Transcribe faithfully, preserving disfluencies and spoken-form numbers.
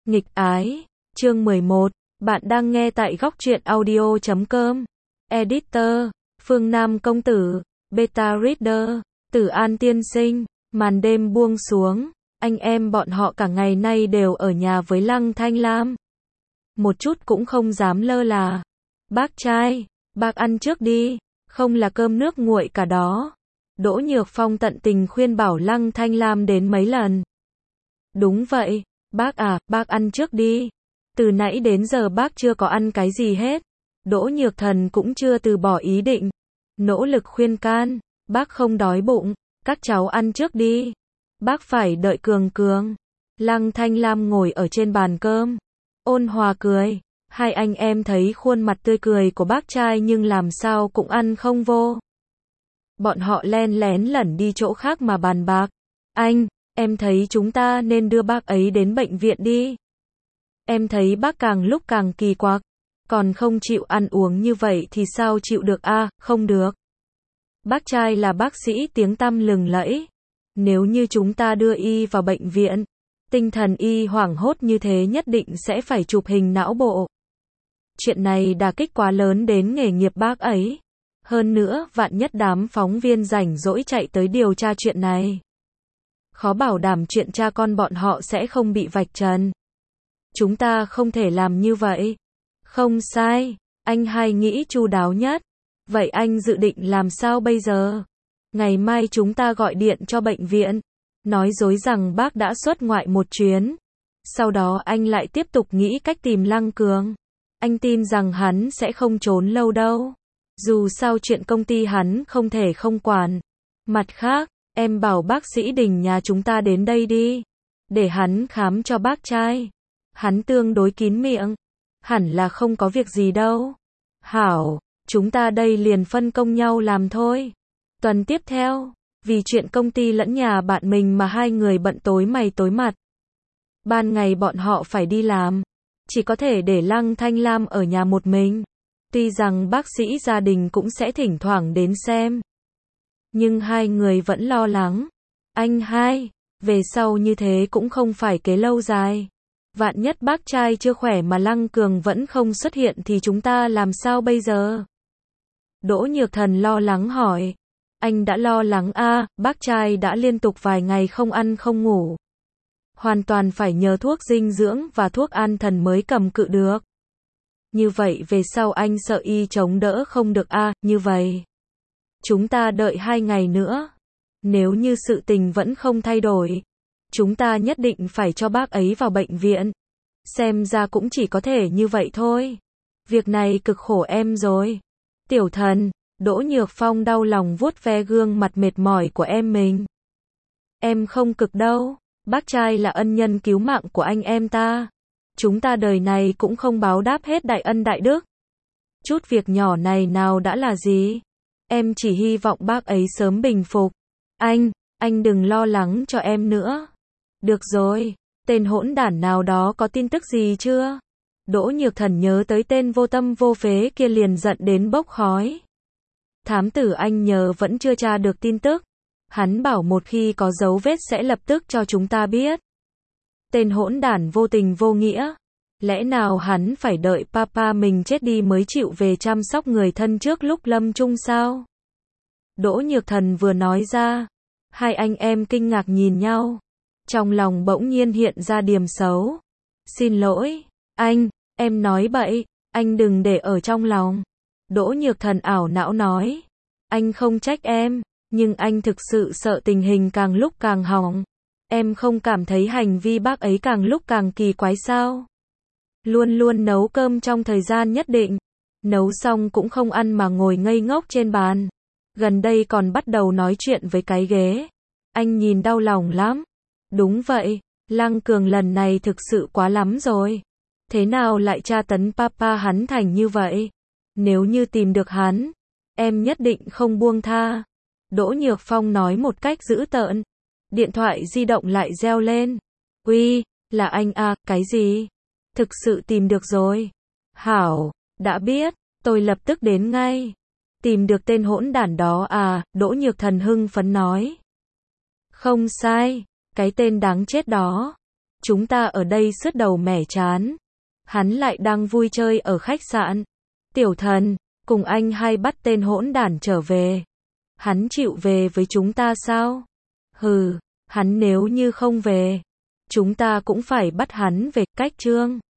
Nghịch ái, chương mười một, bạn đang nghe tại góc truyện audio chấm com. Editor, Phương Nam công tử, Beta Reader, Tử An tiên sinh. Màn đêm buông xuống, anh em bọn họ cả ngày nay đều ở nhà với Lăng Thanh Lam. Một chút cũng không dám lơ là. Bác trai, bác ăn trước đi, không là cơm nước nguội cả đó. Đỗ Nhược Phong tận tình khuyên bảo Lăng Thanh Lam đến mấy lần. Đúng vậy, bác à, bác ăn trước đi. Từ nãy đến giờ bác chưa có ăn cái gì hết. Đỗ Nhược Thần cũng chưa từ bỏ ý định. Nỗ lực khuyên can, bác không đói bụng, các cháu ăn trước đi. Bác phải đợi Cường Cường. Lăng Thanh Lam ngồi ở trên bàn cơm, ôn hòa cười. Hai anh em thấy khuôn mặt tươi cười của bác trai nhưng làm sao cũng ăn không vô. Bọn họ len lén lẩn đi chỗ khác mà bàn bạc. Anh, em thấy chúng ta nên đưa bác ấy đến bệnh viện đi. Em thấy bác càng lúc càng kỳ quặc, còn không chịu ăn uống như vậy thì sao chịu được a? À, không được. Bác trai là bác sĩ tiếng tăm lừng lẫy. Nếu như chúng ta đưa y vào bệnh viện, tinh thần y hoảng hốt như thế nhất định sẽ phải chụp hình não bộ. Chuyện này đả kích quá lớn đến nghề nghiệp bác ấy. Hơn nữa, vạn nhất đám phóng viên rảnh rỗi chạy tới điều tra chuyện này. Khó bảo đảm chuyện cha con bọn họ sẽ không bị vạch trần. Chúng ta không thể làm như vậy. Không sai, anh hai nghĩ chu đáo nhất. Vậy anh dự định làm sao bây giờ? Ngày mai chúng ta gọi điện cho bệnh viện, nói dối rằng bác đã xuất ngoại một chuyến. Sau đó anh lại tiếp tục nghĩ cách tìm Lăng Cường. Anh tin rằng hắn sẽ không trốn lâu đâu. Dù sao chuyện công ty hắn không thể không quản. Mặt khác, em bảo bác sĩ Đình nhà chúng ta đến đây đi, để hắn khám cho bác trai. Hắn tương đối kín miệng, hẳn là không có việc gì đâu. Hảo, chúng ta đây liền phân công nhau làm thôi. Tuần tiếp theo, vì chuyện công ty lẫn nhà bạn mình mà hai người bận tối mày tối mặt. Ban ngày bọn họ phải đi làm, chỉ có thể để Lăng Thanh Lam ở nhà một mình. Tuy rằng bác sĩ gia đình cũng sẽ thỉnh thoảng đến xem, nhưng hai người vẫn lo lắng. Anh hai, về sau như thế cũng không phải kế lâu dài. Vạn nhất bác trai chưa khỏe mà Lăng Cường vẫn không xuất hiện thì chúng ta làm sao bây giờ? Đỗ Nhược Thần lo lắng hỏi. Anh đã lo lắng a, à, bác trai đã liên tục vài ngày không ăn không ngủ. Hoàn toàn phải nhờ thuốc dinh dưỡng và thuốc an thần mới cầm cự được. Như vậy về sau anh sợ y chống đỡ không được a, à, như vậy. Chúng ta đợi hai ngày nữa. Nếu như sự tình vẫn không thay đổi, chúng ta nhất định phải cho bác ấy vào bệnh viện. Xem ra cũng chỉ có thể như vậy thôi. Việc này cực khổ em rồi. Tiểu Thần, Đỗ Nhược Phong đau lòng vuốt ve gương mặt mệt mỏi của em mình. Em không cực đâu. Bác trai là ân nhân cứu mạng của anh em ta. Chúng ta đời này cũng không báo đáp hết đại ân đại đức. Chút việc nhỏ này nào đã là gì? Em chỉ hy vọng bác ấy sớm bình phục. Anh, anh đừng lo lắng cho em nữa. Được rồi, tên hỗn đản nào đó có tin tức gì chưa? Đỗ Nhược Thần nhớ tới tên vô tâm vô phế kia liền giận đến bốc khói. Thám tử anh nhờ vẫn chưa tra được tin tức. Hắn bảo một khi có dấu vết sẽ lập tức cho chúng ta biết. Tên hỗn đản vô tình vô nghĩa. Lẽ nào hắn phải đợi papa mình chết đi mới chịu về chăm sóc người thân trước lúc lâm chung sao? Đỗ Nhược Thần vừa nói ra, hai anh em kinh ngạc nhìn nhau. Trong lòng bỗng nhiên hiện ra điểm xấu. Xin lỗi, anh, em nói bậy, anh đừng để ở trong lòng. Đỗ Nhược Thần ảo não nói. Anh không trách em, nhưng anh thực sự sợ tình hình càng lúc càng hỏng. Em không cảm thấy hành vi bác ấy càng lúc càng kỳ quái sao? Luôn luôn nấu cơm trong thời gian nhất định. Nấu xong cũng không ăn mà ngồi ngây ngốc trên bàn. Gần đây còn bắt đầu nói chuyện với cái ghế. Anh nhìn đau lòng lắm. Đúng vậy, Lăng Cường lần này thực sự quá lắm rồi. Thế nào lại tra tấn papa hắn thành như vậy? Nếu như tìm được hắn, em nhất định không buông tha. Đỗ Nhược Phong nói một cách dữ tợn. Điện thoại di động lại reo lên. Uy, là anh à, cái gì? Thực sự tìm được rồi. Hảo, đã biết, tôi lập tức đến ngay. Tìm được tên hỗn đản đó à, Đỗ Nhược Thần hưng phấn nói. Không sai, cái tên đáng chết đó. Chúng ta ở đây sứt đầu mẻ chán. Hắn lại đang vui chơi ở khách sạn. Tiểu thần, cùng anh hai bắt tên hỗn đản trở về. Hắn chịu về với chúng ta sao? Hừ, hắn nếu như không về, chúng ta cũng phải bắt hắn về, cách Trương.